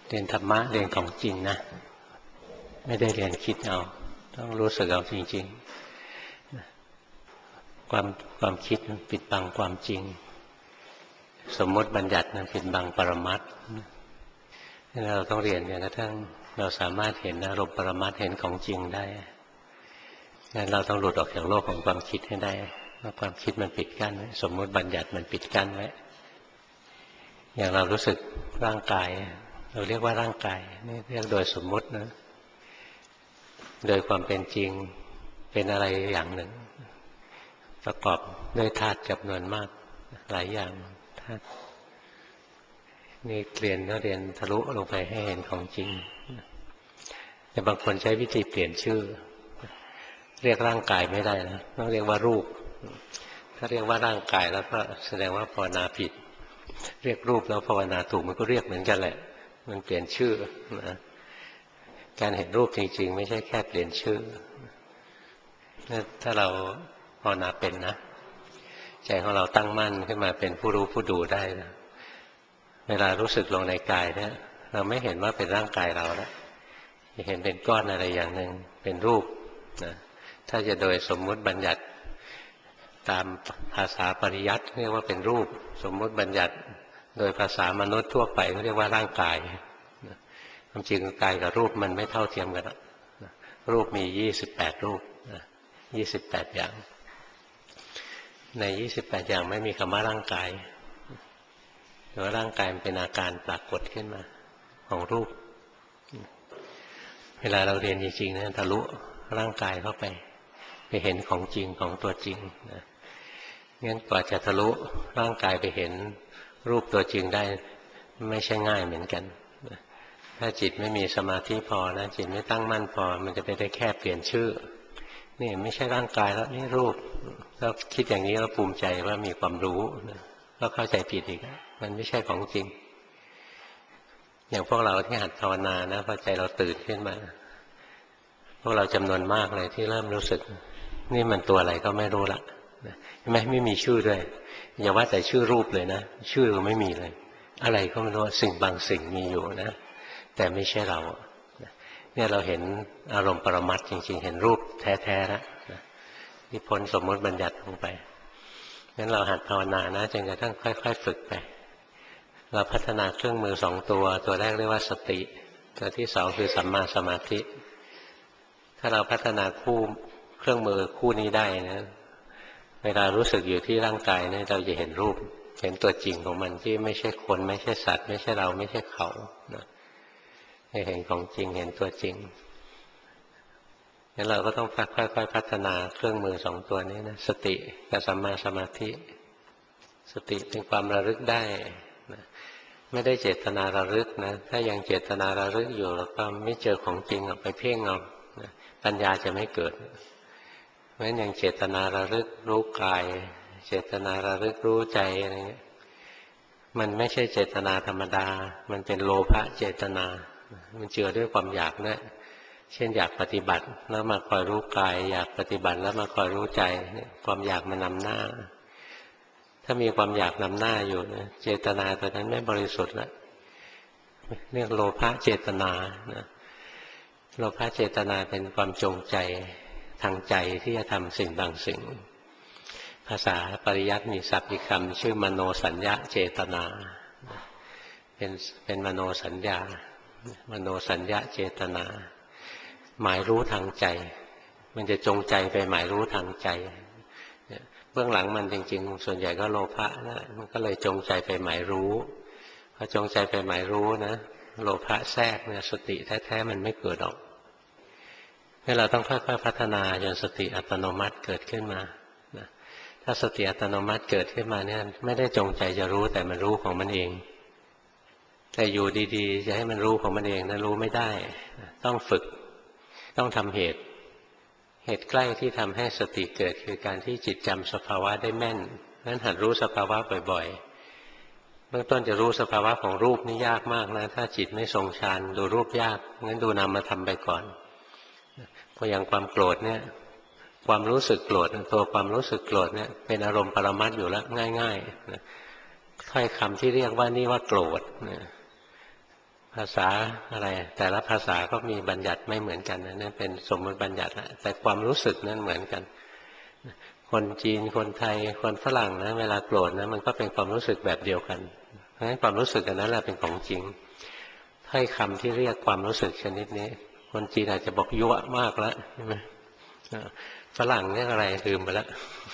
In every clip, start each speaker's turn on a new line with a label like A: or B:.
A: เรียนธรรมะเรียนของจริงนะไม่ได้เรียนคิดเอาต้องรู้สึกเอาจริงๆความคิดมันปิดบังความจริงสมมติบัญญัติมันปิดบังปรมัตถ์เราต้องเรียนจนกระทั่งเราสามารถเห็นอารมณ์ปรมัตถ์เห็นของจริงได้งั้นเราต้องหลุดออกจากโลกของความคิดให้ได้ว่าความคิดมันปิดกั้นไว้สมมติบัญญัติมันปิดกั้นไว้อย่างเรารู้สึกร่างกายเราเรียกว่าร่างกายนี่เรียกโดยสมมตินะโดยความเป็นจริงเป็นอะไรอย่างหนึ่งประกอบด้วยธาตุจำนวนมากหลายอย่างธาตุนี่เรียนก็เรียนทะลุลงไปให้เห็นของจริงแต่บางคนใช้วิธีเปลี่ยนชื่อเรียกร่างกายไม่ได้นะต้องเรียกว่ารูปถ้าเรียกว่าร่างกายแล้วก็แสดงว่าภาวนาผิดเรียกรูปแล้วภาวนาถูกมันก็เรียกเหมือนกันแหละมันเปลี่ยนชื่อนะการเห็นรูปจริงๆไม่ใช่แค่เปลี่ยนชื่อถ้าเราภาวนาเป็นนะใจของเราตั้งมั่นขึ้นมาเป็นผู้รู้ผู้ดูได้นะเวลารู้สึกลงในกายเนี่ยเราไม่เห็นว่าเป็นร่างกายเราแล้วจะเห็นเป็นก้อนอะไรอย่างหนึ่งเป็นรูปนะถ้าจะโดยสมมุติบัญญัติตามภาษาปริยัติเรียกว่าเป็นรูปสมมุติบัญญัติโดยภาษามนุษย์ทั่วไปก็เรียกว่าร่างกายความจริงกายกับรูปมันไม่เท่าเทียมกันรูปมี28รูป28อย่างใน28อย่างไม่มีคำว่าร่างกายแต่ว่าร่างกายมันเป็นอาการปรากฏขึ้นมาของรูปเวลาเราเรียนจริงๆนะทะลุร่างกายเข้าไปเห็นของจริงของตัวจริงนะงั้นกว่าจะทะลุร่างกายไปเห็นรูปตัวจริงได้ไม่ใช่ง่ายเหมือนกันถ้าจิตไม่มีสมาธิพอนะจิตไม่ตั้งมั่นพอมันจะไปได้แค่เปลี่ยนชื่อนี่ไม่ใช่ร่างกายแล้วนี่รูปแล้วคิดอย่างนี้แล้วภูมิใจว่ามีความรู้ก็เข้าใจผิดอีกมันไม่ใช่ของจริงอย่างพวกเราที่หัดภาวนานะพอใจเราตื่นขึ้นมาพวกเราจำนวนมากเลยที่เริ่มรู้สึกนี่มันตัวอะไรก็ไม่รู้ละไม่มีชื่อด้วยอย่าว่าแต่ชื่อรูปเลยนะชื่อไม่มีเลยอะไรก็ไม่รู้สิ่งบางสิ่งมีอยู่นะแต่ไม่ใช่เราเนี่ยเราเห็นอารมณ์ปรมัตถ์จริงๆเห็นรูปแท้ๆแล้วที่พ้นสมมติบัญญัติลงไปงั้นเราหัดภาวนานะจนกระทั่งค่อยๆฝึกไปเราพัฒนาเครื่องมือ2ตัวแรกเรียกว่าสติตัวที่2คือสัมมาสมาธิถ้าเราพัฒนาคู่เครื่องมือคู่นี้ได้นะเวลารู้สึกอยู่ที่ร่างกายเนี่ยเราจะเห็นรูปเห็นตัวจริงของมันที่ไม่ใช่คนไม่ใช่สัตว์ไม่ใช่เราไม่ใช่เขานะเห็นของจริงเห็นตัวจริงงั้นเราก็ต้องค่อยๆพัฒนาเครื่องมือ2ตัวนี้นะสติกับสัมมาสมาธิสติเป็นความระลึกได้นะไม่ได้เจตนาระลึกนะถ้ายังเจตนาระลึกอยู่แล้วก็ไม่เจอของจริงไปเพ่งเอานะปัญญาจะไม่เกิดเพราะฉะนั้นยังเจตนาระลึกรู้กายเจตนาระลึกรู้ใจอะไรเงี้ยมันไม่ใช่เจตนาธรรมดามันเป็นโลภะเจตนามันเจือด้วยความอยากนะเช่นอยากปฏิบัติแล้วมาคอยรู้กายอยากปฏิบัติแล้วมาคอยรู้ใจความอยากมันนำหน้าถ้ามีความอยากนำหน้าอยู่นะเจตนาตัวนั้นไม่บริสุทธิ์แล้วเรียกโลภะเจตนานะโลภะเจตนาเป็นความจงใจทางใจที่จะทำสิ่งบางสิ่งภาษาปริยัติมีศัพท์อีกคำชื่อมโนสัญญาเจตนาเป็นมโนสัญญามโนสัญญาเจตนาหมายรู้ทางใจมันจะจงใจไปหมายรู้ทางใจเบื้องหลังมันจริงๆส่วนใหญ่ก็โลภะนะมันก็เลยจงใจไปหมายรู้พอจงใจไปหมายรู้นะโลภะแทรกเนี่ยสติแท้ๆมันไม่เกิดหรอกให้เราต้องค่อยๆพัฒนาจนสติอัตโนมัติเกิดขึ้นมาถ้าสติอัตโนมัติเกิดขึ้นมาเนี่ยไม่ได้จงใจจะรู้แต่มันรู้ของมันเองแต่อยู่ดีๆจะให้มันรู้ของมันเองนะรู้ไม่ได้ต้องฝึกต้องทำเหตุใกล้ที่ทำให้สติเกิดคือการที่จิตจำสภาวะได้แม่นนั้นหัดรู้สภาวะบ่อยๆเบื้องต้นจะรู้สภาวะของรูปนี่ยากมากนะถ้าจิตไม่ทรงฌานดูรูปยากงั้นดูนามธรรมไปก่อนพออย่างความโกรธเนี่ยความรู้สึกโกรธตัวความรู้สึกโกรธเนี่ยเป็นอารมณ์ปรมัตถ์อยู่แล้วง่ายๆถ้อยคำที่เรียกว่านี่ว่าโกรธพภาษาอะไรแต่ละภาษาก็มีบัญญัติไม่เหมือนกันนั่นเป็นสมมติบัญญัตินะแต่ความรู้สึกนั้นเหมือนกันคนจีนคนไทยคนฝรั่งนะเวลาโกรธนะมันก็เป็นความรู้สึกแบบเดียวกันเพราะฉะนั้นความรู้สึกอันนั้นแหละเป็นของจริงถ้อยคำที่เรียกความรู้สึกชนิดนี้คนจีนอาจจะบอกยั่วมากแล้วใช่ไหมฝรั่งเรียกอะไรลืมไปแล้ว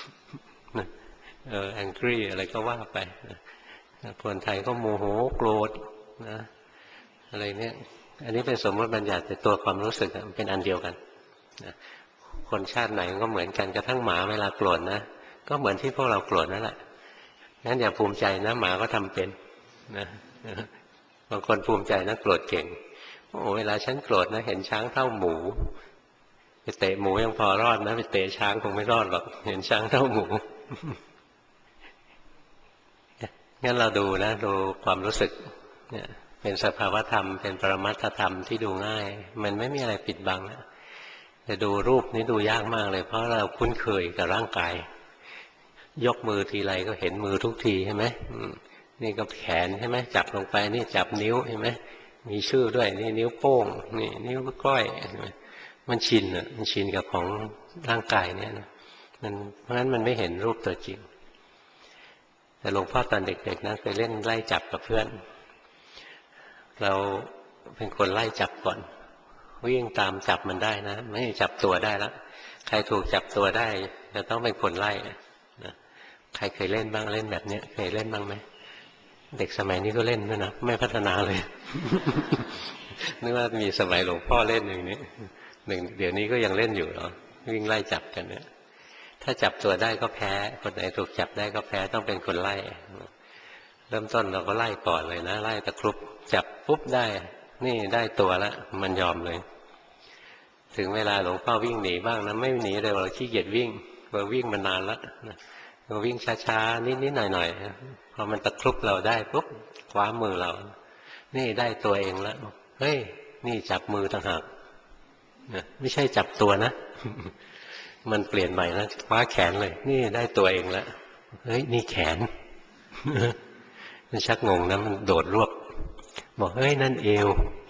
A: angry อะไรก็ว่าไปคนไทยก็โมโหโกรธนะอะไรเนี่ยอันนี้เป็นสมมติบัญญัติแต่ตัวความรู้สึกมันเป็นอันเดียวกันนะคนชาติไหนก็เหมือนกันกระทั่งหมาเวลาโกรธนะก็เหมือนที่พวกเราโกรธนั่นแหละงั้นอย่าภูมิใจนะหมาก็ทำเป็นนะบางคนภูมิใจนะโกรธเก่งโอ้เวลาฉันโกรธนะเห็นช้างเท่าหมูไปเตะหมูยังพอรอดนะไปเตะช้างคงไม่รอดหรอกเห็นช้างเท่าหมูงั้นเราดูนะดูความรู้สึกเนี่ยเป็นสภาวธรรมเป็นปรมัตถธรรมที่ดูง่ายมันไม่มีอะไรปิดบังแต่ดูรูปนี้ดูยากมากเลยเพราะเราคุ้นเคยกับร่างกายยกมือทีไรก็เห็นมือทุกทีใช่ไหมนี่ก็แขนใช่ไหมจับลงไปนี่จับนิ้วใช่ไหมมีชื่อด้วยนี่นิ้วโป้งนี่นิ้วก้อยมันชินอ่ะมันชินกับของร่างกายเนี่ยนะมันเพราะฉะนั้นมันไม่เห็นรูปตัวจริงแต่หลวงพ่อตอนเด็กๆนะเคยเล่นไล่จับกับเพื่อนเราเป็นคนไล่จับก่อนวิ่งตามจับมันได้นะไม่จับตัวได้แล้วใครถูกจับตัวได้จะต้องเป็นคนไล่นะใครเคยเล่นบ้างเล่นแบบนี้เคยเล่นบ้างไหมเด็กสมัยนี้ก็เล่นด้วยนะไม่พัฒนาเลย นึกว่ามีสมัยหลวงพ่อเล่นอย่างนี้เดี๋ยวนี้ก็ยังเล่นอยู่เหรอวิ่งไล่จับกันเนี่ยถ้าจับตัวได้ก็แพ้คนไหนถูกจับได้ก็แพ้ต้องเป็นคนไล่เริ่มต้นเราก็ไล่ก่อนเลยนะไล่ตะครุบจับปุ๊บได้นี่ได้ตัวแล้วมันยอมเลยถึงเวลาหลวงพ่อวิ่งหนีบ้างนะไม่หนีเลยเราขี้เกียจวิ่งเราวิ่งมานานแล้วเราวิ่งช้าๆนิดๆหน่อยๆพอมันตะครุบเราได้ปุ๊บคว้ามือเรานี่ได้ตัวเองแล้วเฮ้ยนี่จับมือต่างหากไม่ใช่จับตัวนะมันเปลี่ยนใหม่นะคว้าแขนเลยนี่ได้ตัวเองแล้วเฮ้ยนี่แขนมันชักงงนะมันโดดรวบบอกเฮ้ยนั่นเอว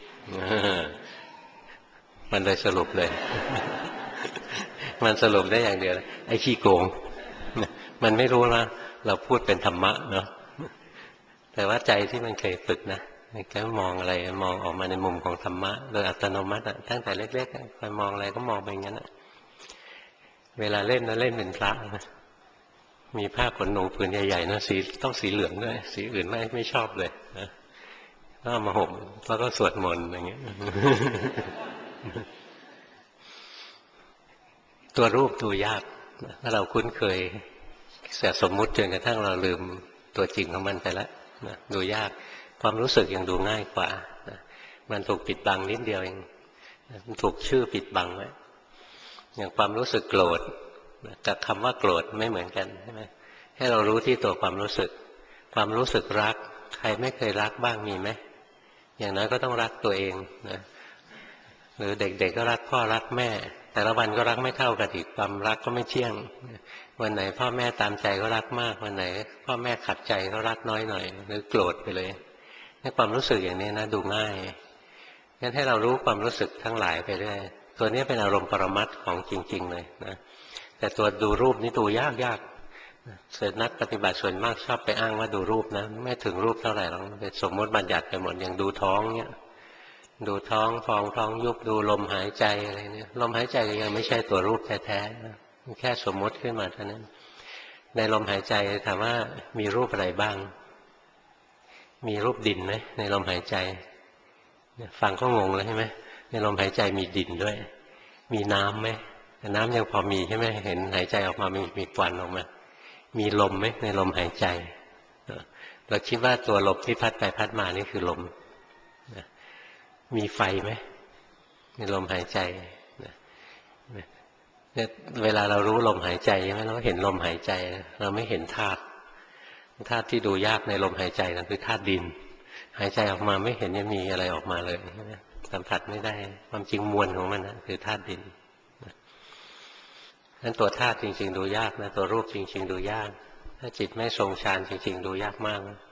A: มันเลยสรุปเลยมันสรุปได้อย่างเดียวไอ้ขี้โกงมันไม่รู้นะเราพูดเป็นธรรมะเนาะแต่ว่าใจที่มันเคยฝึกนะมันก็มองอะไรมองออกมาในมุมของธรรมะโดยอัตโนมัติตั้งแต่เล็กๆคอยมองอะไรก็มองไปอย่างนั้นเวลาเล่นนะเล่นเป็นพระนะมีผ้าขนหนูผืนใหญ่ๆนะสีต้องสีเหลืองด้วยสีอื่นไม่ชอบเลยนะก็มาห่มแล้วก็สวดมนต์อย่างเงี้ยตัวรูปดูยากถ้าเราคุ้นเคยแต่สมมุติจนกระทั่งเราลืมตัวจริงของมันไปแล้วนะดูยากความรู้สึกยังดูง่ายกว่านะมันถูกปิดบังนิดเดียวเองมันถูกชื่อปิดบังไว้อย่างความรู้สึกโกรธกับคำว่าโกรธไม่เหมือนกันใช่ไหมให้เรารู้ที่ตัวความรู้สึกความรู้สึกรักใครไม่เคยรักบ้างมีไหมอย่างน้อยก็ต้องรักตัวเองนะหรือเด็กๆก็รักพ่อรักแม่แต่ละวันก็รักไม่เท่ากันอีกความรักก็ไม่เที่ยงวันไหนพ่อแม่ตามใจก็รักมากวันไหนพ่อแม่ขัดใจก็รักน้อยหน่อยหรือโกรธไปเลยนี่ความรู้สึกอย่างนี้นะดูง่ายงั้นให้เรารู้ความรู้สึกทั้งหลายไปเรื่อยตัวนี้เป็นอารมณ์ปรมัตถ์ของจริงๆเลยนะแต่ตัวดูรูปนี่ดูยากส่วนนักปฏิบัติส่วนมากชอบไปอ้างว่าดูรูปนะไม่ถึงรูปเท่าไหร่หรอกเป็นสมมติบัญญัติไปหมดอย่างดูท้องเนี่ยดูท้องฟองท้องยุบดูลมหายใจอะไรเนี่ยลมหายใจยังไม่ใช่ตัวรูปแท้ๆนะแค่สมมติขึ้นมาเท่านั้นในลมหายใจถามว่ามีรูปอะไรบ้างมีรูปดินไหมในลมหายใจฟังก็งงแล้วใช่ไหมในลมหายใจมีดินด้วยมีน้ำไหมน้ำยังพอมีใช่ไหมเห็นหายใจออกมามีควันออกมามีลมไหมในลมหายใจเราคิดว่าตัวลมที่พัดไปพัดมานี่คือลมมีไฟไหมในลมหายใจเนี่ยเวลาเรารู้ลมหายใจใช่ไหมเราเห็นลมหายใจเราไม่เห็นธาตุที่ดูยากในลมหายใจนั่นคือธาตุดินหายใจออกมาไม่เห็นจะมีอะไรออกมาเลยสัมผัสไม่ได้ความจริงมวลของมันนะคือธาตุดินนั้นตัวธาตุจริงๆดูยากนะตัวรูปจริงๆดูยากถ้าจิตไม่ทรงฌานจริงๆดูยากมาก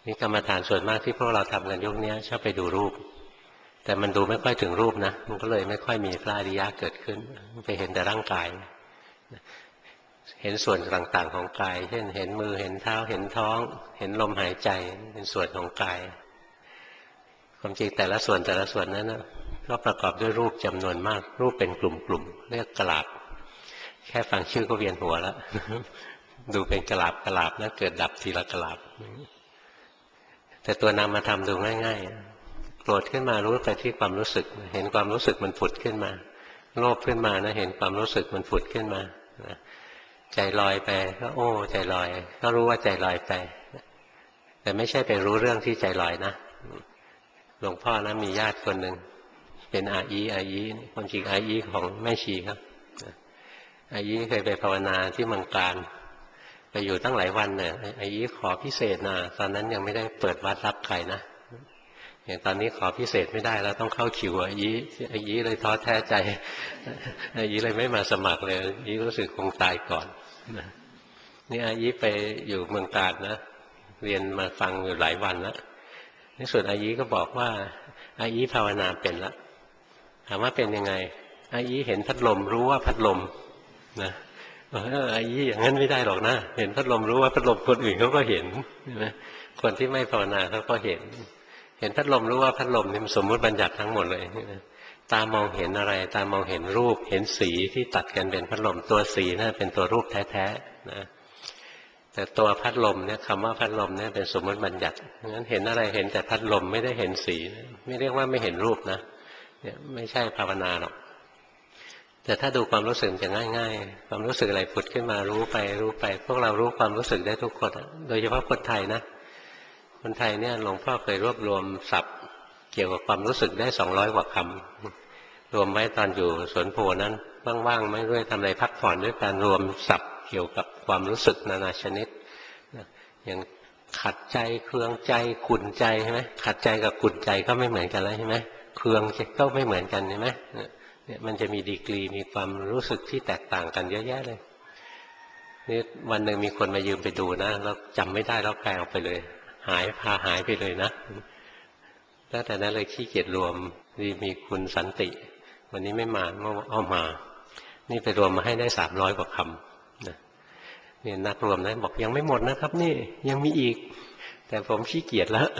A: นี่กรรมฐานส่วนมากที่พวกเราทำกันยุคนี้ชอบไปดูรูปแต่มันดูไม่ค่อยถึงรูปนะมันก็เลยไม่ค่อยมีพระอริยะเกิดขึ้นไปเห็นแต่ร่างกายเห็นส่วนต่างๆของกายเช่นเห็นมือเห็นเท้าเห็นท้องเห็นลมหายใจเป็นส่วนของกายความจริงแต่ละส่วนนั้นนะก็ประกอบด้วยรูปจำนวนมากรูปเป็นกลุ่มๆเรียกกลาบแค่ฟังชื่อก็เวียนหัวแล้วดูเป็นกลาบแล้วเกิดดับทีละกลาบแต่ตัวนามธรรมดูง่ายๆโกรธขึ้นมารู้ไปที่ความรู้สึกเห็นความรู้สึกมันผุดขึ้นมาโลภขึ้นมานะเห็นความรู้สึกมันผุดขึ้นมาใจลอยไปก็โอ้ใจลอยก็รู้ว่าใจลอยไปแต่ไม่ใช่ไปรู้เรื่องที่ใจลอยนะหลวงพ่อนะมีญาติคนหนึ่งเป็นอาอีความจริงอาอีของแม่ชีครับอาอีเคยไปภาวนาที่เมืองการไปอยู่ตั้งหลายวันเนี่ยอาอีขอพิเศษนะตอนนั้นยังไม่ได้เปิดวัดรับใครนะอย่างตอนนี้ขอพิเศษไม่ได้แล้วต้องเข้าคิวอาอีเลยท้อแท้ใจอาอีเลยไม่มาสมัครเลยอาอีรู้สึกคงตายก่อนนี่อาอีไปอยู่เมืองการนะเรียนมาฟังอยู่หลายวันแล้วในส่วนอายีก็บอกว่าอายีภาวนาเป็นแล้วถามว่าเป็นยังไงอายีเห็นพัดลมรู้ว่าพัดลมนะอายีอย่างนั้นไม่ได้หรอกนะเห็นพัดลมรู้ว่าพัดลมคนอื่นเขาก็เห็นนะคนที่ไม่ภาวนาเขาก็เห็นพัดลมรู้ว่าพัดลมนี่มันสมมติบัญญัติทั้งหมดเลยตามองเห็นอะไรตามองเห็นรูปเห็นสีที่ตัดกันเป็นพัดลมตัวสีนั่นเป็นตัวรูปแท้ๆนะแต่ตัวพัดลมเนี่ยคำว่าพัดลมเนี่ยเป็นสมมติบัญญัติงั้นเห็นอะไรเห็นแต่พัดลมไม่ได้เห็นสีไม่เรียกว่าไม่เห็นรูปนะเนี่ยไม่ใช่ภาวนาหรอกแต่ถ้าดูความรู้สึกจะง่ายๆความรู้สึกอะไรผุดขึ้นมารู้ไปพวกเรารู้ความรู้สึกได้ทุกคนโดยเฉพาะคนไทยนะคนไทยเนี่ยหลวงพ่อเคยรวบรวมศัพท์เกี่ยวกับความรู้สึกได้200 กว่าคำรวมไว้ตอนอยู่สวนโพนั้นว่างๆไม่รู้ทำอะไรพักผ่อนด้วยการรวมศัพท์เกี่ยวกับความรู้สึกนานาชนิดอย่างขัดใจเคืองใจขุ่นใจใช่ไหมขัดใจกับขุ่นใจก็ไม่เหมือนกันแล้วใช่ไหมเคืองก็ไม่เหมือนกันใช่ไหมเนี่ยมันจะมีดีกรีมีความรู้สึกที่แตกต่างกันเยอะแยะเลยนี่วันหนึ่งมีคนมายืมไปดูนะแล้วจำไม่ได้แล้วแปลออกไปเลยพาหายไปเลยนะตั้งแต่นั้นเลยขี้เกียจรวมมีคุณสันติวันนี้ไม่มาเมื่อเอามานี่ไปรวมมาให้ได้300 กว่าคำนะเนี่ยนักรวมนะบอกยังไม่หมดนะครับนี่ยังมีอีกแต่ผมขี้เกียจแล้ว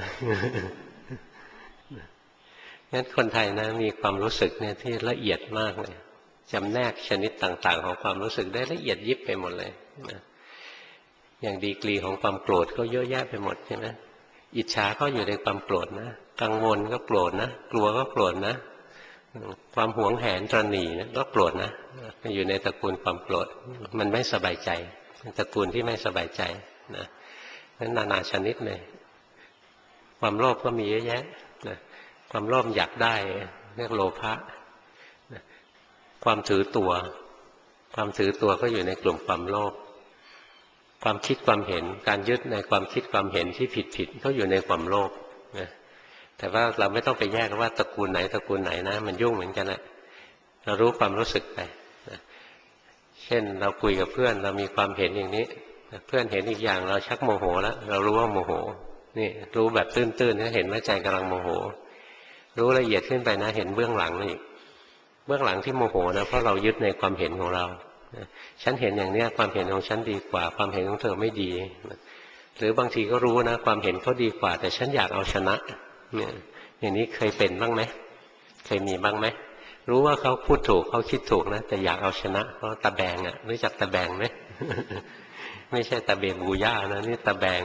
A: งั้นคนไทยนะมีความรู้สึกเนี่ยที่ละเอียดมากเลยจำแนกชนิดต่างๆของความรู้สึกได้ละเอียดยิบไปหมดเลยนะอย่างดีกรีของความโกรธก็เยอะแยะไปหมดใช่ไหมอิจฉาก็อยู่ในความโกรธนะกังวลก็โกรธนะกลัวก็โกรธนะความหวงแหนตระหนี่ก็โกรธนะอยู่ในตระกูลความโกรธมันไม่สบายใจตระกูลที่ไม่สบายใจนะนั้นนานาชนิดเลยความโลภก็มีเยอะแยะนะความโลภอยากได้เรียกโลภะนะความถือตัวก็อยู่ในกลุ่มความโลภความคิดความเห็นการยึดในความคิดความเห็นที่ผิดก็อยู่ในความโลภนะแต่ว่าเราไม่ต้องไปแยกว่าตระกูลไหนนะมันยุ่งเหมือนกันแหละเรารู้ความรู้สึกไปนะเช่นเราคุยกับเพื่อนเรามีความเห็นอย่างนี้เพื่อนเห็นอีกอย่างเราชักโมโหแล้วเรารู้ว่าโมโหนี่รู้แบบตื้นๆเห็นว่าใจกำลังโมโหรู้ละเอียดขึ้นไปนะเห็นเบื้องหลังอีกเบื้องหลังที่โมโหนะเพราะเรายึดในความเห็นของเราฉันเห็นอย่างเนี้ยความเห็นของฉันดีกว่าความเห็นของเธอไม่ดีหรือบางทีก็รู้นะความเห็นเขาดีกว่าแต่ฉันอยากเอาชนะเนี่ยอย่างนี้เคยเป็นบ้างไหมเคยมีบ้างไหมรู้ว่าเขาพูดถูกเขาคิดถูกนะแต่อยากเอาชนะเพราะตะแบงอ่ะรู้จักตะแบงไหม ไม่ใช่ตะเบงบูย่านะนี่ตะแบง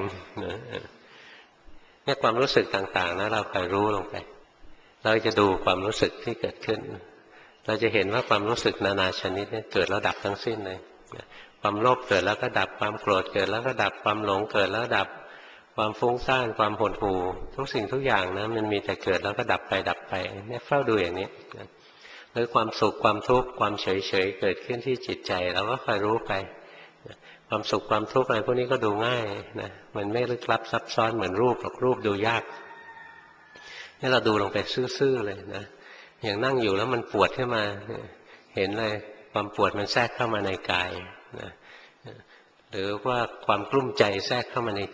A: เนี่ยความรู้สึกต่างๆนะเราคอยรู้ลงไปเราจะดูความรู้สึกที่เกิดขึ้นเราจะเห็นว่าความรู้สึกนานาชนิดเนี่ยเกิดแล้วดับทั้งสิ้นเลยความโลภเกิดแล้วก็ดับความโกรธเกิดแล้วก็ดับความหลงเกิดแล้วดับความฟุ้งซ่านความหดหู่ทุกสิ่งทุกอย่างนะมันมีแต่เกิดแล้วก็ดับไปเนี่ยเฝ้าดูอย่างนี้หรือความสุขความทุกข์ความเฉยเกิดขึ้นที่จิตใจเราก็คอยรู้ไปความสุขความทุกข์อะไรพวกนี้ก็ดูง่ายนะมันไม่ลึกลับซับซ้อนเหมือนรูปหรอกรูปดูยากนี่เราดูลงไปซื่อๆเลยนะอย่างนั่งอยู่แล้วมันปวดขึ้นมาเห็นเลยความปวดมันแทรกเข้ามาในกายนะหรือว่าความกลุ้มใจแทรกเข้ามาในจิต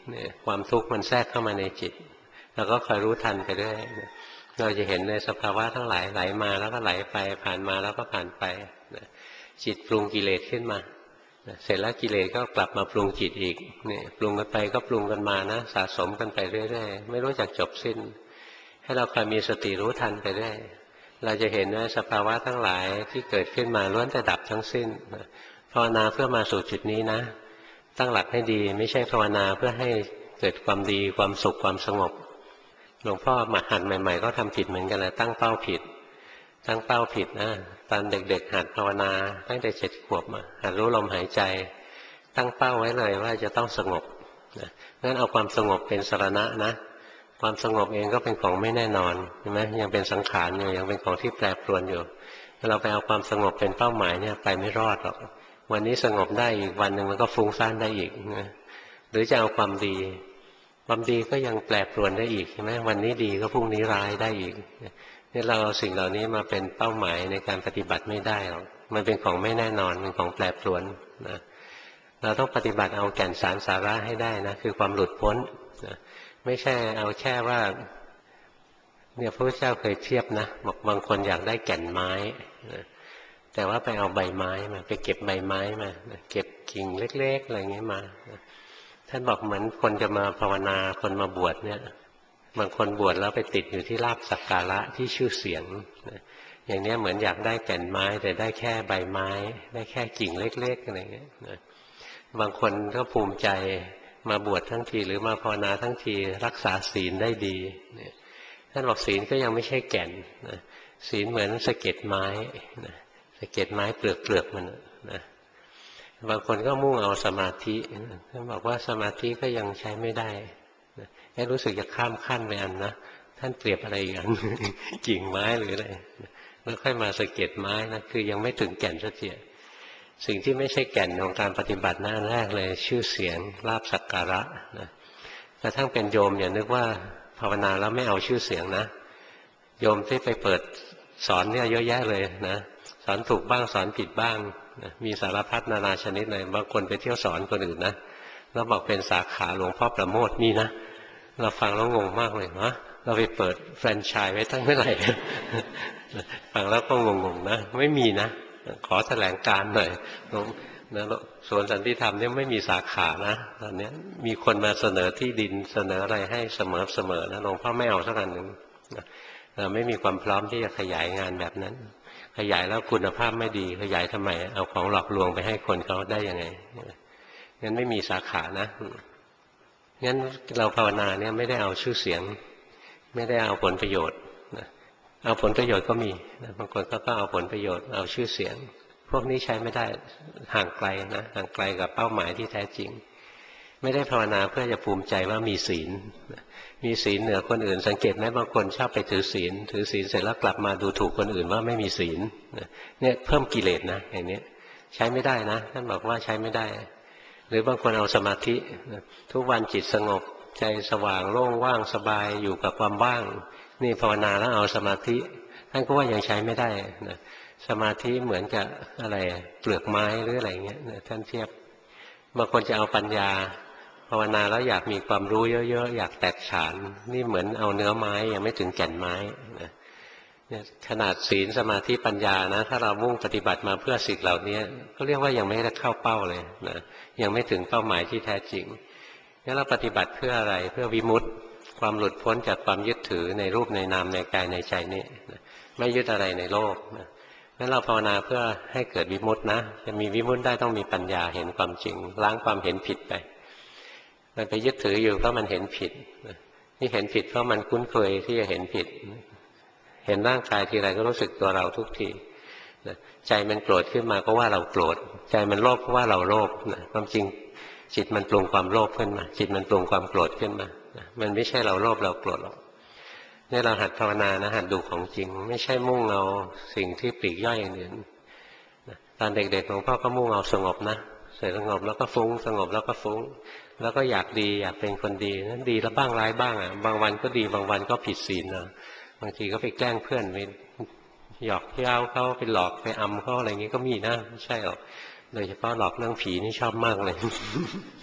A: เนี่ยความทุกข์มันแทรกเข้ามาในจิตเราก็คอยรู้ทันไปด้วยเราจะเห็นในสภาวะทั้งหลายไหลมาแล้วก็ไหลไปผ่านมาแล้วก็ผ่านไปจิตปรุงกิเลสขึ้นมาเสร็จแล้วกิเลสก็กลับมาปรุงจิตอีกเนี่ยปรุงกันไปก็ปรุงกันมานะสะสมกันไปเรื่อยๆไม่รู้จักจบสิ้นให้เราคอยมีสติรู้ทันไปเรื่อยเราจะเห็นว่าสภาวะทั้งหลายที่เกิดขึ้นมาล้วนแต่ดับทั้งสิ้นภาวนาเพื่อมาสู่จุดนี้นะตั้งหลักให้ดีไม่ใช่ภาวนาเพื่อให้เกิดความดีความสุขความสงบหลวงพ่อมาหัดใหม่ๆก็ทำผิดเหมือนกันเลยตั้งเป้าผิดตั้งเป้าผิดนะตอนเด็กๆหัดภาวนาตั้งแต่7 ขวบมาหัดรู้ลมหายใจตั้งเป้าไว้เลยว่าจะต้องสงบงั้นเอาความสงบเป็นสรณะนะความสงบเองก็เป็นของไม่แน่นอนใช่ไหมยังเป็นสังขารอยู่ยังเป็นของที่แปรปรวนอยู่เราไปเอาความสงบเป็นเป้าหมายเนี่ยไปไม่รอดหรอกวันนี้สงบได้อีกวันหนึ่งมันก็ฟุ้งซ่านได้อีกนะหรือจะเอาความดีความดีก็ยังแปรปรวนได้อีกใช่ไหมวันนี้ดีก็พรุ่งนี้ร้ายได้อีกนี่เราเอาสิ่งเหล่านี้มาเป็นเป้าหมายในการปฏิบัติไม่ได้หรอกมันเป็นของไม่แน่นอนเป็นของแปรปรวนนะเราต้องปฏิบัติเอาแก่นสารสาระให้ได้นะคือความหลุดพ้นนะไม่ใช่เอาแค่ว่าเนี่ยพระพุทธเจ้าเคยเทียบนะบอกบางคนอยากได้แก่นไม้นะแต่ว่าไปเอาใบไม้มาไปเก็บใบไม้มาเก็บกิ่งเล็กๆอะไรอย่างนี้มาท่านบอกเหมือนคนจะมาภาวนาคนมาบวชเนี่ยบางคนบวชแล้วไปติดอยู่ที่ลาภสักการะที่ชื่อเสียงอย่างนี้เหมือนอยากได้แก่นไม้แต่ได้แค่ใบไม้ได้แค่กิ่งเล็กๆอะไรอย่างเงี้ยบางคนก็ภูมิใจมาบวชทั้งทีหรือมาภาวนาทั้งทีรักษาศีลได้ดีท่านบอกศีลก็ยังไม่ใช่แก่นศีลเหมือนสะเก็ดไม้สะเก็ดไม้เปลือกมันนะบางคนก็มุ่งเอาสมาธิท่านบอกว่าสมาธิก็ยังใช้ไม่ได้ให้รู้สึกจะข้ามขั้นไปอันนะท่านเปรียบอะไรอีกอันกิ่งไม้หรืออะไรแล้วค่อยมาสะเก็ดไม้นะคือยังไม่ถึงแก่นสักทีสิ่งที่ไม่ใช่แก่นของการปฏิบัติหน้าแรกเลยชื่อเสียงลาภสักการะนะกระทั่งเป็นโยมอย่านึกว่าภาวนาแล้วไม่เอาชื่อเสียงนะโยมที่ไปเปิดสอนเนี่ยเยอะแยะเลยนะสอนถูกบ้างสอนผิดบ้างนะมีสารพัดนานาชนิดเลยบางคนไปเที่ยวสอนคนอื่นนะแล้วบอกเป็นสาขาหลวงพ่อประโมทนี่นะเราฟังแล้วงงมากเลยนะเราไปเปิดแฟรนไชส์ไว้ตั้งเมื่อไหร่ฟังแล้วก็งงๆนะไม่มีนะขอแถลงการหน่อยนะสวนสันติธรรมเนี่ยไม่มีสาขานะตอนนี้มีคนมาเสนอที่ดินเสนออะไรให้เสมอนะหลวงพ่อไม่เอาสักอันหนึ่งเราไม่มีความพร้อมที่จะขยายงานแบบนั้นขยายแล้วคุณภาพไม่ดีขยายทำไมเอาของหลอกลวงไปให้คนเขาได้ยังไงงั้นไม่มีสาขานะงั้นเราภาวนาเนี่ยไม่ได้เอาชื่อเสียงไม่ได้เอาผลประโยชน์เอาผลประโยชน์ก็มีบางคนก็เอาผลประโยชน์เอาชื่อเสียงพวกนี้ใช้ไม่ได้ห่างไกลนะห่างไกลกับเป้าหมายที่แท้จริงไม่ได้ภาวนาเพื่อจะภูมิใจว่ามีศีลมีศีลเหนือคนอื่นสังเกตไหมบางคนชอบไปถือศีลเสร็จแล้วกลับมาดูถูกคนอื่นว่าไม่มีศีลเนี่ยเพิ่มกิเลสนะอย่างนี้ใช้ไม่ได้นะท่านบอกว่าใช้ไม่ได้หรือบางคนเอาสมาธิทุกวันจิตสงบใจสว่างโล่งว่างสบายอยู่กับความว่างนี่ภาวนาแล้วเอาสมาธิท่านก็ว่ายังใช้ไม่ได้นะสมาธิเหมือนกับอะไรเปลือกไม้หรืออะไรเงี้ยท่านเทียบบางคนจะเอาปัญญาภาวนาแล้วอยากมีความรู้เยอะๆอยากแตกฉานนี่เหมือนเอาเนื้อไม้ยังไม่ถึงแก่นไม้นะขนาดศีลสมาธิปัญญานะถ้าเรามุ่งปฏิบัติมาเพื่อสิ่งเหล่านี้ก็เรียกว่ายังไม่ได้เข้าเป้าเลยนะยังไม่ถึงเป้าหมายที่แท้จริงงั้นเราปฏิบัติเพื่ออะไรเพื่อวิมุตติความหลุดพ้นจากความยึดถือในรูปในนามในกายในใจนี้ไม่ยึดอะไรในโลกนะงั้นเราภาวนาเพื่อให้เกิดวิมุตตินะจะมีวิมุตติได้ต้องมีปัญญาเห็นความจริงล้างความเห็นผิดไปมันไปยึดถืออยู่เพราะมันเห็นผิดที่เห็นผิดเพราะมันคุ้นเคยที่จะเห็นผิดเห็นร่างกายทีไรก็รู้สึกตัวเราทุกทีใจมันโกรธขึ้นมาก็ว่าเราโกรธใจมันโลภก็ว่าเราโลภความจริงจิตมันปรุงความโลภขึ้นมาจิตมันปรุงความโกรธขึ้นมามันไม่ใช่เราโลภเราโกรธหรอกนี่เราหัดภาวนานะหัดดูของจริงไม่ใช่มุ่งเอาสิ่งที่ปลีกย่อยอย่างอื่นตอนเด็กๆหลวงพ่อก็มุ่งเอาสงบนะสงบแล้วก็ฟุ้งสงบแล้วก็ฟุ้งแล้วก็อยากดีอยากเป็นคนดีนั้นดีแล้วบ้างร้ายบ้างอ่ะบางวันก็ดีบางวันก็ผิดศีลนะบางทีก็ไปแกล้งเพื่อนไปหยอกเย้าเขาไปหลอกไปอำเขาอะไรอย่างนี้ก็มีนะไม่ใช่หรอกโดยเฉพาะหลอกเรื่องผีนี่ชอบมากเลย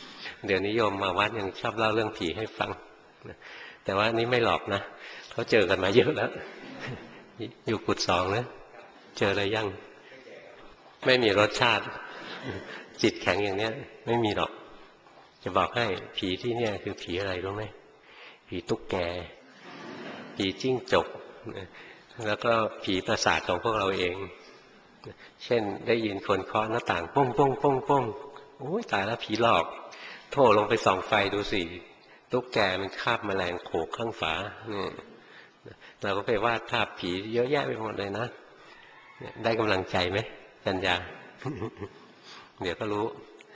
A: เดี๋ยวนี้โยมมาวัดยังชอบเล่าเรื่องผีให้ฟังแต่ว่านี่ไม่หลอกนะเขาเจอกันมาเยอะแล้วอยู่กุฏสองนะเจออะไรยังไม่มีรสชาติจิตแข็งอย่างเนี้ยไม่มีหรอกจะบอกให้ผีที่เนี่ยคือผีอะไรรู้ไหมผีตุ๊กแกผีจิ้งจกแล้วก็ผีประสาทของพวกเราเองเช่นได้ยินคนเคาะหน้าต่างป้งป้งป้งป้งโอ้ยตายแล้วผีหลอกโธ่ลงไปส่องไฟดูสิตุ๊กแกมันคาบแมลงโขกข้างฝาเนี่ยเราก็ไปวาดภาพผีเยอะแยะไปหมดเลยนะได้กำลังใจไหมปัญญา เดี๋ยวก็รู้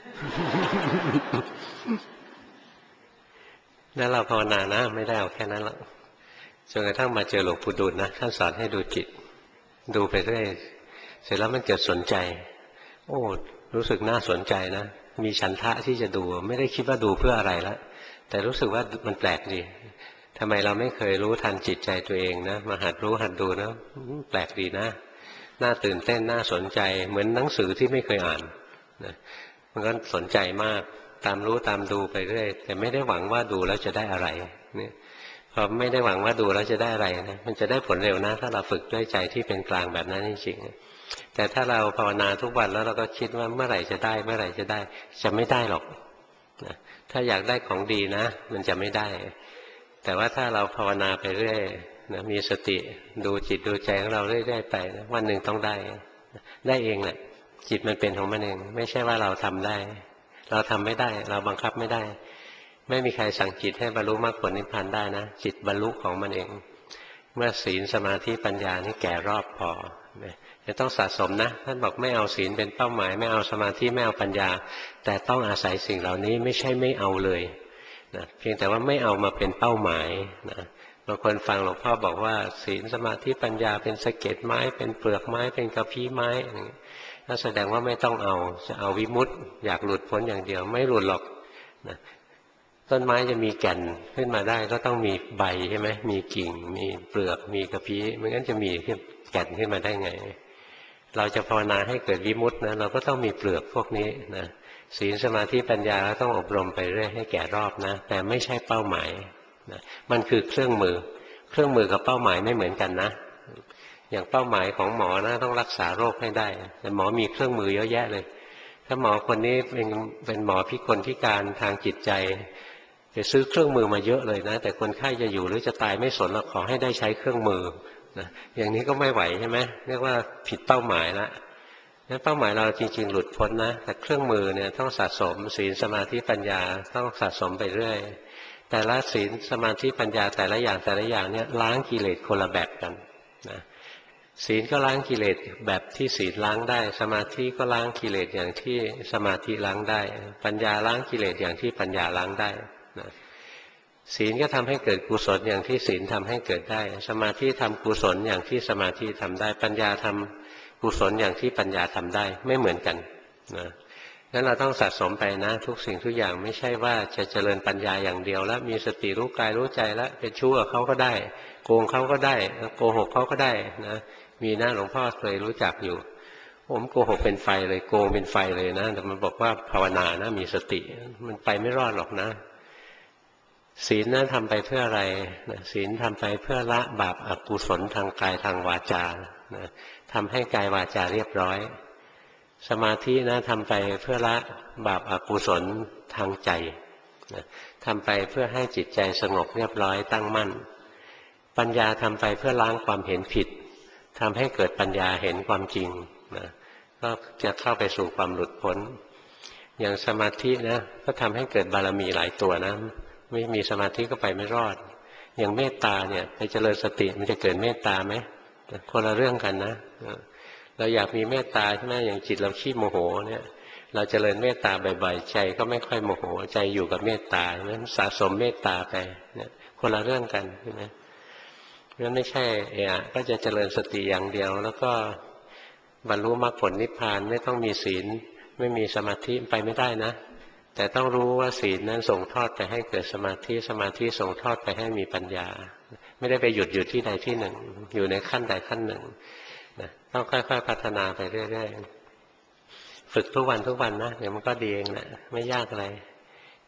A: แล้วเราภาวนานะไม่ได้เอาแค่นั้นหรอกจนกระทั่งมาเจอหลวงปู่ดูลนะท่านสอนให้ดูจิตดูไปเรื่อยเสร็จแล้วมันเกิดสนใจโอ้รู้สึกน่าสนใจนะมีฉันทะที่จะดูไม่ได้คิดว่าดูเพื่ออะไรละแต่รู้สึกว่ามันแปลกดีทำไมเราไม่เคยรู้ทันจิตใจตัวเองนะมาหัดรู้หัดดูนะแปลกดีนะน่าตื่นเต้นน่าสนใจเหมือนหนังสือที่ไม่เคยอ่านนะมันก็สนใจมากตามรู้ตามดูไปเรื่อยแต่ไม่ได้หวังว่าดูแล้วจะได้อะไรเนี่ยพอไม่ได้หวังว่าดูแล้วจะได้อะไรนะมันจะได้ผลเร็วนะถ้าเราฝึกด้วยใจที่เป็นกลางแบบนั้นจริงๆแต่ถ้าเราภาวนาทุกวันแล้วเราก็คิดว่าเมื่อไหร่จะได้เมื่อไหร่จะได้จะไม่ได้หรอกนะถ้าอยากได้ของดีนะมันจะไม่ได้แต่ว่าถ้าเราภาวนาไปเรื่อยนะมีสติดูจิตดูใจของเราเรื่อยๆไปนะวันหนึ่งต้องได้เองแหละจิตมันเป็นของมันเองไม่ใช่ว่าเราทำได้เราทำไม่ได้เราบังคับไม่ได้ไม่มีใครสั่งจิตให้บรรลุมรรคผลนิพพานได้นะจิตบรรลุของมันเองเมื่อศีลสมาธิปัญญานี่แก่รอบพอจะต้องสะสมนะท่านบอกไม่เอาศีลเป็นเป้าหมายไม่เอาสมาธิไม่เอาปัญญาแต่ต้องอาศัยสิ่งเหล่านี้ไม่ใช่ไม่เอาเลยนะเพียงแต่ว่าไม่เอามาเป็นเป้าหมายนะบางคนฟังหลวงพ่อบอกว่าศีลสมาธิปัญญาเป็นสะเก็ดไม้เป็นเปลือกไม้เป็นกระพี้ไม้นั่นแสดงว่าไม่ต้องเอาจะเอาวิมุตติอยากหลุดพ้นอย่างเดียวไม่หลุดหรอกนะต้นไม้จะมีแก่นขึ้นมาได้ก็ต้องมีใบใช่ไหมมีกิ่งมีเปลือกมีกระพี้ไม่งั้นจะมีแก่นขึ้นมาได้ไงเราจะภาวนาให้เกิดวิมุตตินะเราก็ต้องมีเปลือกพวกนี้นะศีลสมาธิปัญญาต้องอบรมไปเรื่อยให้แก่รอบนะแต่ไม่ใช่เป้าหมายนะมันคือเครื่องมือกับเป้าหมายไม่เหมือนกันนะอย่างเป้าหมายของหมอนะต้องรักษาโรคให้ได้แต่หมอมีเครื่องมือเยอะแยะเลยถ้าหมอคนนี้เป็นหมอพิกลพิการทางจิตใจไปซื้อเครื่องมือมาเยอะเลยนะแต่คนไข้จะอยู่หรือจะตายไม่สนหรอกขอให้ได้ใช้เครื่องมือนะอย่างนี้ก็ไม่ไหวใช่ไหมเรียกว่าผิดเป้าหมายละนั้นเป้าหมายเราจริงๆหลุดพ้นนะแต่เครื่องมือเนี่ยต้องสะสมศีลสมาธิปัญญาต้องสะสมไปเรื่อยแต่ละศีลสมาธิปัญญาแต่ละอย่างเนี่ยล้างกิเลสคนละแบบกันนะศีลก็ล้างกิเลสแบบที่ศีลล้างได้สมาธิก็ล้างกิเลสอย่างที่สมาธิล้างได้ปัญญาล้างกิเลสอย่างที่ปัญญาล้างได้นะศีลก็ทำให้เกิดกุศลอย่างที่ศีลทำให้เกิดได้สมาธิทำกุศลอย่างที่สมาธิทำได้ปัญญาทำกุศลอย่างที่ปัญญาทำได้ไม่เหมือนกันนะงั้นเราต้องสะสมไปนะทุกสิ่งทุกอย่างไม่ใช่ว่าจะเจริญปัญญาอย่างเดียวแล้วมีสติรู้กายรู้ใจแล้วเป็นชั่วเขาก็ได้โกงเขาก็ได้โกหกเขาก็ได้นะมีนะหลวงพ่อเคยรู้จักอยู่ผมโกหกเป็นไฟเลยโกงเป็นไฟเลยนะแต่มันบอกว่าภาวนานะมีสติมันไปไม่รอดหรอกนะศีลนั้นทำไปเพื่ออะไรศีลทำไปเพื่อละบาปอกุศลทางกายทางวาจาทำให้กายวาจาเรียบร้อยสมาธินะทำไปเพื่อละบาปอกุศลทางใจทำไปเพื่อให้จิตใจสงบเรียบร้อยตั้งมั่นปัญญาทำไปเพื่อล้างความเห็นผิดทำให้เกิดปัญญาเห็นความจริงนะก็จะเข้าไปสู่ความหลุดพ้นอย่างสมาธินะก็ทำให้เกิดบารมีหลายตัวนะไม่มีสมาธิก็ไปไม่รอดอย่างเมตตาเนี่ยไปเจริญสติมันจะเกิดเมตตาไหมคนละเรื่องกันนะเราอยากมีเมตตาใช่ไหมอย่างจิตเราขี้โมโหเนี่ยเราเจริญเมตตาบ่อยๆใจก็ไม่ค่อยโมโหใจอยู่กับเมตตานั้นสะสมเมตตาไปเนี่ยคนละเรื่องกันใช่ไหมงั้นไม่ใช่ก็จะเจริญสติอย่างเดียวแล้วก็บรรลุมรรคผลนิพพานไม่ต้องมีศีลไม่มีสมาธิไปไม่ได้นะแต่ต้องรู้ว่าศีลนั้นส่งทอดไปให้เกิดสมาธิสมาธิส่งทอดไปให้มีปัญญาไม่ได้ไปหยุดอยู่ที่ใดที่หนึ่งอยู่ในขั้นใดขั้นหนึ่งนะต้องค่อยๆพัฒนาไปเรื่อยๆฝึกทุกวันนะเดี๋ยวมันก็ดีเองแหละไม่ยากอะไร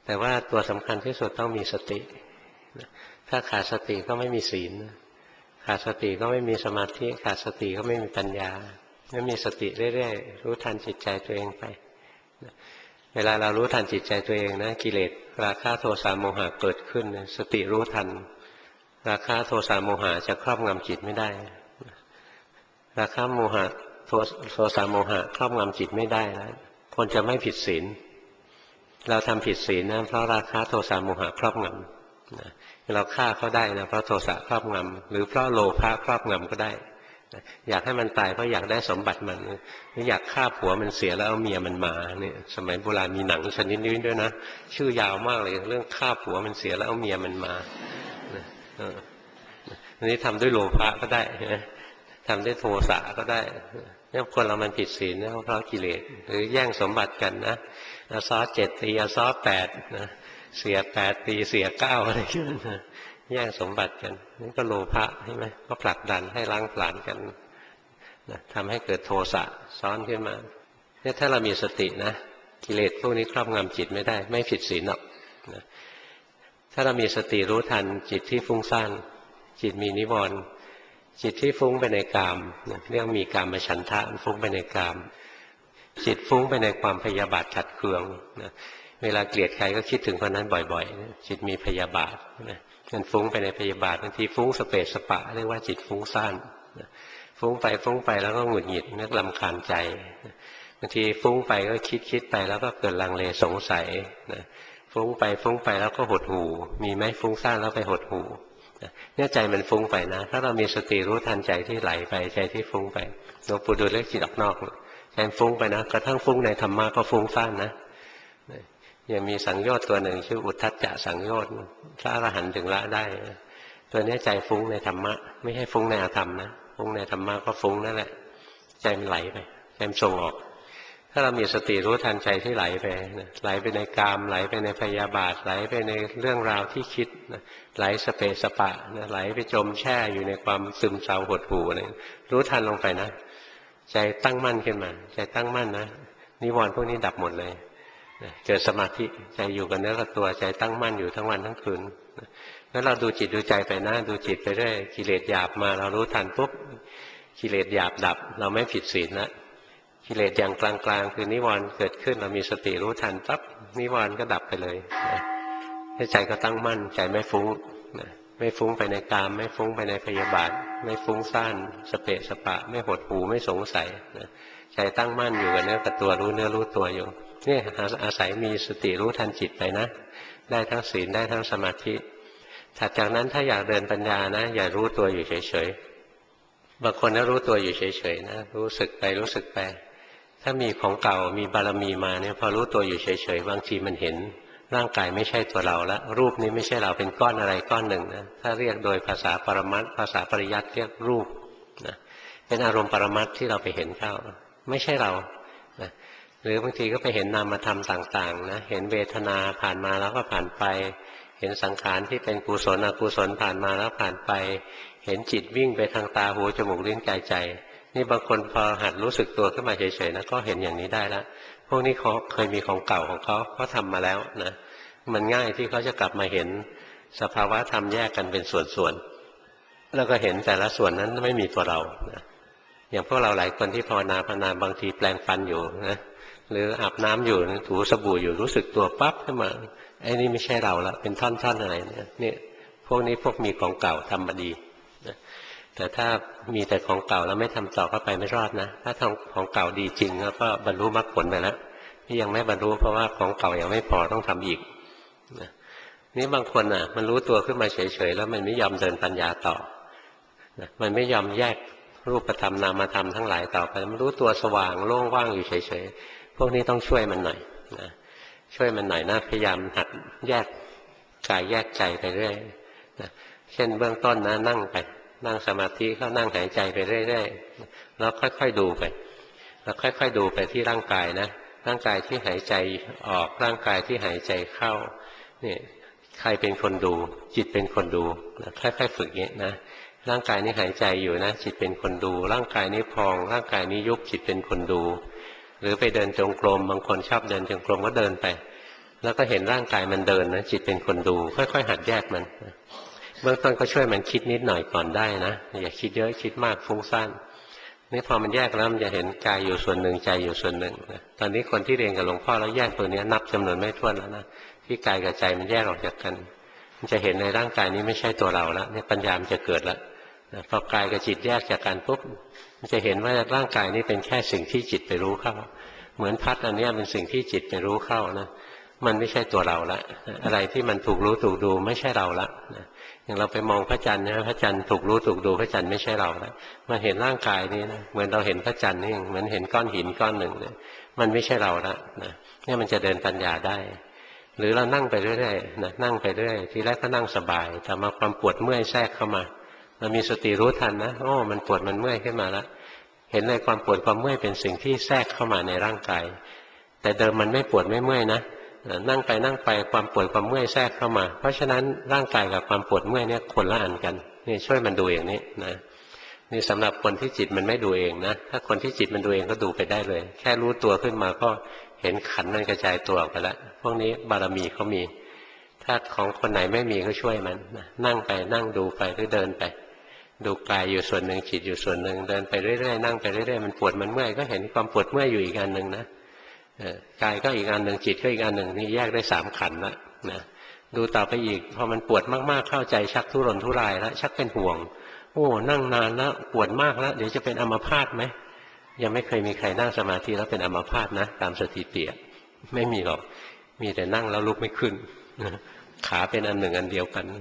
A: แต่ว่าตัวสำคัญที่สุดต้องมีสติถ้าขาดสติก็ไม่มีศีลขาดสติก็ไม่มีสมาธิขาดสติก็ไม่มีปัญญาไม่มีสติเรื่อยๆรู้ทันจิตใจตัวเองไปเวลาเรารู้ทันจิตใจตัวเองนะกิเลสราคะโทสะโมหะเกิดขึ้นสติรู้ทันราคะโทสะโมหะจะครอบงำจิตไม่ได้ราคะโมหะโทสะโมหะครอบงำจิตไม่ได้แล้วคนจะไม่ผิดศีลเราทำผิดศีลนะเพราะราคะโทสะโมหะครอบงำเราฆ่าเขาได้นะเพราะโทสะครอบงำหรือเพราะโลภะครอบงำก็ได้อยากให้มันตายเพราะอยากได้สมบัติมันหรืออยากฆ่าผัวมันเสียแล้วเอาเมียมันมาเนี่ยสมัยโบราณมีหนังชนิดนี้ด้วยนะชื่อยาวมากเลยเรื่องฆ่าผัวมันเสียแล้วเอาเมียมันมาอันนี้ทำด้วยโลภะก็ได้ทำด้วยโทสะก็ได้เนี่ยคนเรามันผิดศีลเพราะกิเลสหรือแย่งสมบัติกันนะอาซอ7ตีอาซอ8นะเสีย8ตีเสีย9อะไรอย่างนี้แย่งสมบัติกันนี่ก็โลภะใช่ไหมก็ผลักดันให้ล้างผลาญกันนะทำให้เกิดโทสะซ้อนขึ้นมาเนี่ยถ้าเรามีสตินะกิเลสพวกนี้ครอบงำจิตไม่ได้ไม่ผิดศีลหรอกนะถ้าเรามีสติรู้ทันจิตที่ฟุ้งซ่านจิตมีนิวรณ์จิตที่ฟุ้งไปในกามเรียกมีกามฉันทะฟุ้งไปในกามจิตฟุ้งไปในความพยาบาทขัดเคืองนะเวลาเกลียดใครก็คิดถึงคนนั้นบ่อยๆจิตมีพยาบาทนะมันฟุ้งไปในพยาบาทบางทีฟุ้งสเปสสปะเรียกว่าจิตฟุ้งซ่านฟุ้งไปแล้วก็หงุดหงิดนึกรำคาญใจบางทีฟุ้งไปก็คิดไปแล้วก็เกิดลังเลสงสัยนะฟุ้งไปแล้วก็หดหู่มีไหมฟุ้งซ่านแล้วไปหดหู่เนี่ยใจมันฟุ้งไปนะถ้าเรามีสติรู้ทันใจที่ไหลไปใจที่ฟุ้งไปหลวงปู่ดูลเรียกจิตออกนอกใจฟุ้งไปนะกระทั่งฟุ้งในธรรมะก็ฟุ้งซ่านนะยังมีสังโยชน์ตัวหนึ่งชื่ออุทธัจจะสังโยชน์พระอรหันต์ถึงละได้ตัวนี้ใจฟุ้งในธรรมะไม่ใช่ฟุ้งในอธรรมนะฟุ้งในธรรมะก็ฟุ้งนั่นแหละใจมันไหลไปใจมันส่งออกถ้าเรามีสติรู้ทันใจที่ไหลไปไหลไปในกามไหลไปในพยาบาทไหลไปในเรื่องราวที่คิดไหลสเปสปะไหลไปจมแช่อยู่ในความซึมเศร้าหดหู่อะไรรู้ทันลงไปนะใจตั้งมั่นขึ้นมาใจตั้งมั่นนะนิวรณ์พวกนี้ดับหมดเลยเกิดสมาธิใจอยู่กับเนื้อกับตัวใจตั้งมั่นอยู่ทั้งวันทั้งคืนงั้นเราดูจิตดูใจไปนะดูจิตไปเรื่อยกิเลสหยาบมาเรารู้ทันปุ๊บกิเลสหยาบดับเราไม่ผิดศีลนะกิเลสอย่างกลางๆคือนิวรณ์เกิดขึ้นเรามีสติรู้ทันปั๊บนิวรณ์ก็ดับไปเลยใจก็ตั้งมั่นใจไม่ฟุ้งไม่ฟุ้งไปในกามไม่ฟุ้งไปในพยาบาทไม่ฟุ้งซ่านสเปะสปะไม่หดหู่ไม่สงสัยใจตั้งมั่นอยู่กับเนื้อกับตัวรู้เนื้อรู้ตัวอยู่นี่อาศัยมีสติรู้ทันจิตไปนะได้ทั้งศีลได้ทั้งสมาธิถัดจากนั้นถ้าอยากเดินปัญญานะอย่ารู้ตัวอยู่เฉยๆบางคนนะรู้ตัวอยู่เฉยๆนะรู้สึกไปถ้ามีของเก่ามีบารมีมาเนี่ยพอรู้ตัวอยู่เฉยๆบางทีมันเห็นร่างกายไม่ใช่ตัวเราละรูปนี้ไม่ใช่เราเป็นก้อนอะไรก้อนหนึ่งนะถ้าเรียกโดยภาษาปรมัตถ์ภาษาปริยัติเรียกรูปนะเป็นอารมณ์ปรมัตถ์ที่เราไปเห็นเข้าไม่ใช่เรานะหรือบางทีก็ไปเห็นนามธรรมต่างๆนะเห็นเวทนาผ่านมาแล้วก็ผ่านไปเห็นสังขารที่เป็นกุศลอกุศลผ่านมาแล้วผ่านไปเห็นจิตวิ่งไปทางตาหูจมูกลิ้นกายใจนี่บางคนพอหัดรู้สึกตัวขึ้นมาเฉยๆนะก็เห็นอย่างนี้ได้แล้วพวกนี้เขาเคยมีของเก่าของเขาทำมาแล้วนะมันง่ายที่เขาจะกลับมาเห็นสภาวะธรรมแยกกันเป็นส่วนๆแล้วก็เห็นแต่ละส่วนนั้นไม่มีตัวเรานะอย่างพวกเราหลายคนที่ภาวนาบางทีแปลงฟันอยู่นะหรืออาบน้ำอยู่ถูสบู่อยู่รู้สึกตัวปั๊บขึ้นมาไอ้นี่ไม่ใช่เราละเป็นท่อนๆอะไรเนี่ยพวกนี้พวกมีของเก่าทำมาดีนะแต่ถ้ามีแต่ของเก่าแล้วไม่ทำต่อก็ไปไม่รอดนะถ้าทำของเก่าดีจริงแล้วก็บรรลุมรรคผลไปแล้วที่ยังไม่บรรลุเพราะว่าของเก่ายังไม่พอต้องทำอีกนะนี่บางคนอ่ะมันรู้ตัวขึ้นมาเฉยๆแล้วมันไม่ยอมเดินปัญญาต่อนะมันไม่ยอมแยกรูปธรรมนามธรรมทั้งหลายต่อไปมันรู้ตัวสว่างโล่งว่างอยู่เฉยๆพวกนี้ต้องช่วยมันหน่อยนะช่วยมันหน่อยนะพยายามหัดแยกกายแยกใจไปเรื่อยนะเช่นเบื้องต้นนะนั่งสมาธิก็นั่งหายใจไปเรื่อยๆแล้วค่อยๆดูไปแล้วค่อยๆดูไปที่ร่างกายนะร่างกายที่หายใจออกร่างกายที่หายใจเข้านี่ใครเป็นคนดูจิตเป็นคนดูนะค่อยๆฝึกอย่างนี้นะร่างกายนี้หายใจอยู่นะจิตเป็นคนดูร่างกายนี้พองร่างกายนี้ยุบจิตเป็นคนดูหรือไปเดินจงกรมบางคนชอบเดินจงกรมก็เดินไปแล้วก็เห็นร่างกายมันเดินนะจิตเป็นคนดูค่อยๆหัดแยกมันเบื้องต้นก็ช่วยมันคิดนิดหน่อยก่อนได้นะอย่าคิดเยอะคิดมากฟุ้งซ่านนี่พอมันแยกแล้วมันจะเห็นกายอยู่ส่วนหนึ่งใจอยู่ส่วนหนึ่งตอนนี้คนที่เรียนกับหลวงพ่อแล้วแยกตัวนี้นับจำนวนไม่ถ้วนแล้วนะที่กายกับใจมันแยกออกจากกันมันจะเห็นในร่างกายนี้ไม่ใช่ตัวเราแล้วเนี่ยปัญญามันจะเกิดแล้วพอกายกับจิตแยกจากกันปุ๊บมันจะเห็นว่าร่างกายนี้เป็นแค่สิ่งที่จิตไปรู้เข้าเหมือนพัดอันนี้เป็นสิ่งที่จิตไปรู้เข้านะมันไม่ใช่ตัวเราละอะไรที่มันถูกรู้ถูกดูไม่ใช่เราละอย่างเราไปมองพระจันทร์นะพระจันทร์ถูกรู้ถูกดูพระจันทร์ไม่ใช่เราละมาเห็นร่างกายนี้นะเหมือนเราเห็นพระจันทร์นี่เหมือนเห็นก้อนหินก้อนหนึ่งเนี่ยมันไม่ใช่เราละเนี่ยมันจะเดินปัญญาได้หรือเรานั่งไปเรื่อยๆนะนั่งไปเรื่อยทีแรกก็นั่งสบายแต่มาความปวดเมื่อยแทรกเข้ามาเรามีสติรู้ทันนะโอ้มันปวดมันเมื่อยขึ้นมาแล้วเห็นเลยความปวดความเมื่อยเป็นสิ่งที่แทรกเข้ามาในร่างกายแต่เดิมมันไม่ปวดไม่เมื่อยนะนั่งไปนั่งไปความปวดความเมื่อยแทรกเข้ามาเพราะฉะนั้นร่างกายกับความปวดเมื่อยเนี่ยคนละอันกันนี่ช่วยมันดูอย่างนี้นะนี่สำหรับคนที่จิตมันไม่ดูเองนะถ้าคนที่จิตมันดูเองก็ดูไปได้เลยแค่รู้ตัวขึ้นมาก็เห็นขันธ์มันกระจายตัวออกไปแล้วพวกนี้บารมีเขามีถ้าของคนไหนไม่มีก็ช่วยมันนั่งไปนั่งดูไปหรือเดินไปดูกายอยู่ส่วนหนึ่งจิตอยู่ส่วนหนึ่งเดินไปเรื่อยๆนั่งไปเรื่อยๆมันปวดมันเมื่อยก็เห็นความปวดเมื่อยอยู่อีกอันหนึ่งนะกายก็อีกอันหนึ่งจิตก็อีกอันหนึ่งนี่แยกได้3 ขันธ์ละนะดูต่อไปอีกพอมันปวดมากๆเข้าใจชักทุรนทุรายแล้วชักเป็นห่วงโอ้นั่งนานแล้วปวดมากแล้วเดี๋ยวจะเป็นอัมพาตไหมยังไม่เคยมีใครนั่งสมาธิแล้วเป็นอัมพาตนะตามสถิติไม่มีหรอกมีแต่นั่งแล้วลุกไม่ขึ้นขาเป็นอันหนึ่งอันเดียวกัน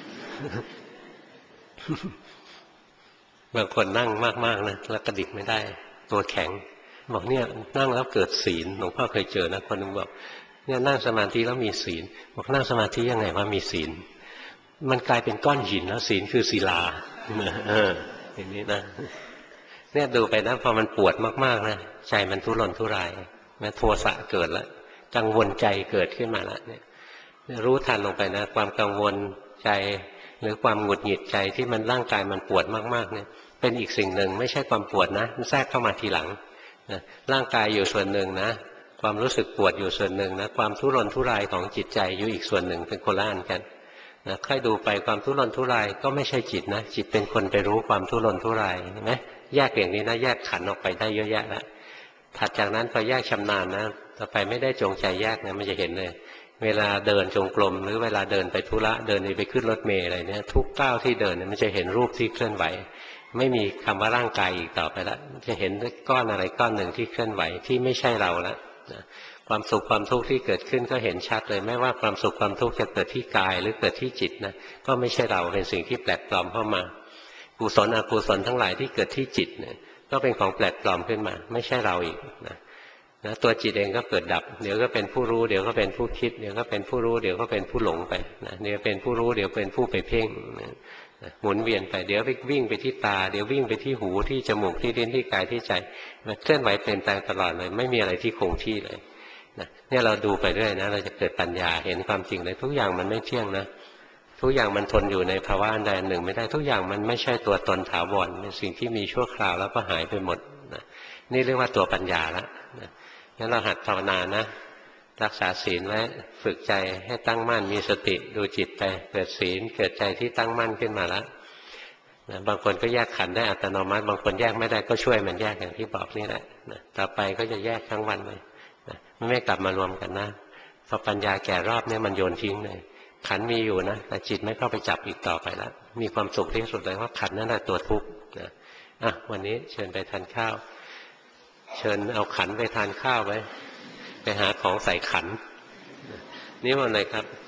A: บางคนนั่งมากๆนะแล้วกระดิกไม่ได้ตัวแข็งบอกเนี่ยนั่งแล้วเกิดศีลหลวงพ่อเคยเจอนะคนหนึ่งบอกเนี่ยนั่งสมาธิแล้วมีศีลบอกนั่งสมาธิยังไงว่ามีศีลมันกลายเป็นก้อนหินแล้วศีลคือศิลาอย่างนี้นะเนี่ยดูไปนะพอมันปวดมากๆนะใจมันทุรนทุรายนะโทสะเกิดแล้วกังวลใจเกิดขึ้นมาแล้วเนี่ยรู้ทันลงไปนะความกังวลใจหรือความหงุดหงิดใจที่มันร่างกายมันปวดมากๆเนี่ยเป็นอีกสิ่งหนึ่งไม่ใช่ความปวดนะมันแทรกเข้ามาทีหลังร่างกายอยู่ส่วนหนึ่งนะความรู้สึกปวดอยู่ส่วนหนึ่งนะความทุรนทุรายของจิตใจอยู่อีกส่วนหนึ่งเป็นคนละอันกันนะค่อยดูไปความทุรนทุรายก็ไม่ใช่จิตนะจิตเป็นคนไปรู้ความทุรนทุรายเห็นไหมแยกอย่างนี้นะแยกขันธ์ออกไปได้เยอะแยะแล้วถัดจากนั้นพอแยกชำนาญนะต่อไปไม่ได้จงใจแยกนะมันจะเห็นเลยเวลาเดินจงกรมหรือเวลาเดินไปธุระเดินไปขึ้นรถเมล์อะไรเนี่ยทุกก้าวที่เดินเนี่ยมันจะเห็นรูปที่เคลื่อนไหวไม่มีคำว่าร่างกายอีกต่อไปแล้วจะเห็นก้อนอะไรก้อนหนึ่งที่เคลื่อนไหวที่ไม่ใช่เราแล้วความสุขความทุกข์ที่เกิดขึ้นก็เห็นชัดเลยไม่ว่าความสุขความทุกข์จะเกิดที่กายหรือเกิดที่จิตนะก็ไม่ใช่เราเป็นสิ่งที่แปลกปลอมเข้ามากุศลอกุศลทั้งหลายที่เกิดที่จิตเนี่ยก็เป็นของแปลกปลอมขึ้นมาไม่ใช่เราอีกนะตัวจิตเองก็เกิดดับเดี๋ยวก็เป็นผู้รู้เดี๋ยวก็เป็นผู้คิดเดี๋ยวก็เป็นผู้รู้เดี๋ยวก็เป็นผู้หลงไปนะเดี๋ยวเป็นผู้รู้เดี๋ยวเป็นผู้ไปเพ่งหมุนเวียนไปเดี๋ยววิ่งไปที่ตาเดี๋ยววิ่งไปที่หูที่จมูกที่ลิ้นที่กายที่ใจมันเคลื่อนไหวเปลี่ยนแปลงตลอดเลยไม่มีอะไรที่คงที่เลยเนี่ยเราดูไปเรื่อยนะเราจะเกิดปัญญาเห็นความจริงเลยทุกอย่างมันไม่เที่ยงนะทุกอย่างมันทนอยู่ในภาวะอันใดอันหนึ่งไม่ได้ทุกอย่างมันไม่ใช่ตัวตนถาวรเป็นสิ่งที่มีชั่วคราวแล้วก็หายไปหมดนะนี่เรียกว่าตัวปัญญาละงั้นเราหัดภาวนานะรักษาศีลไว้ฝึกใจให้ตั้งมั่นมีสติดูจิตไปเกิดศีลเกิดใจที่ตั้งมั่นขึ้นมาแล้วบางคนก็แยกขันธ์ได้อัตโนมัติบางคนแยกไม่ได้ก็ช่วยมันแยกอย่างที่บอกนี่แหละต่อไปก็จะแยกทั้งวันเลยไม่กลับมารวมกันนะพอปัญญาแก่รอบเนี่ยมันโยนทิ้งเลยขันธ์มีอยู่นะแต่จิตไม่เข้าไปจับอีกต่อไปแล้วมีความสุขที่สุดเลยว่าขันธ์นั่นแหละตัวทุกข์นะวันนี้เชิญไปทานข้าวเชิญเอาขันไปทานข้าวไปหาของใส่ขันนี่มันเลยครับ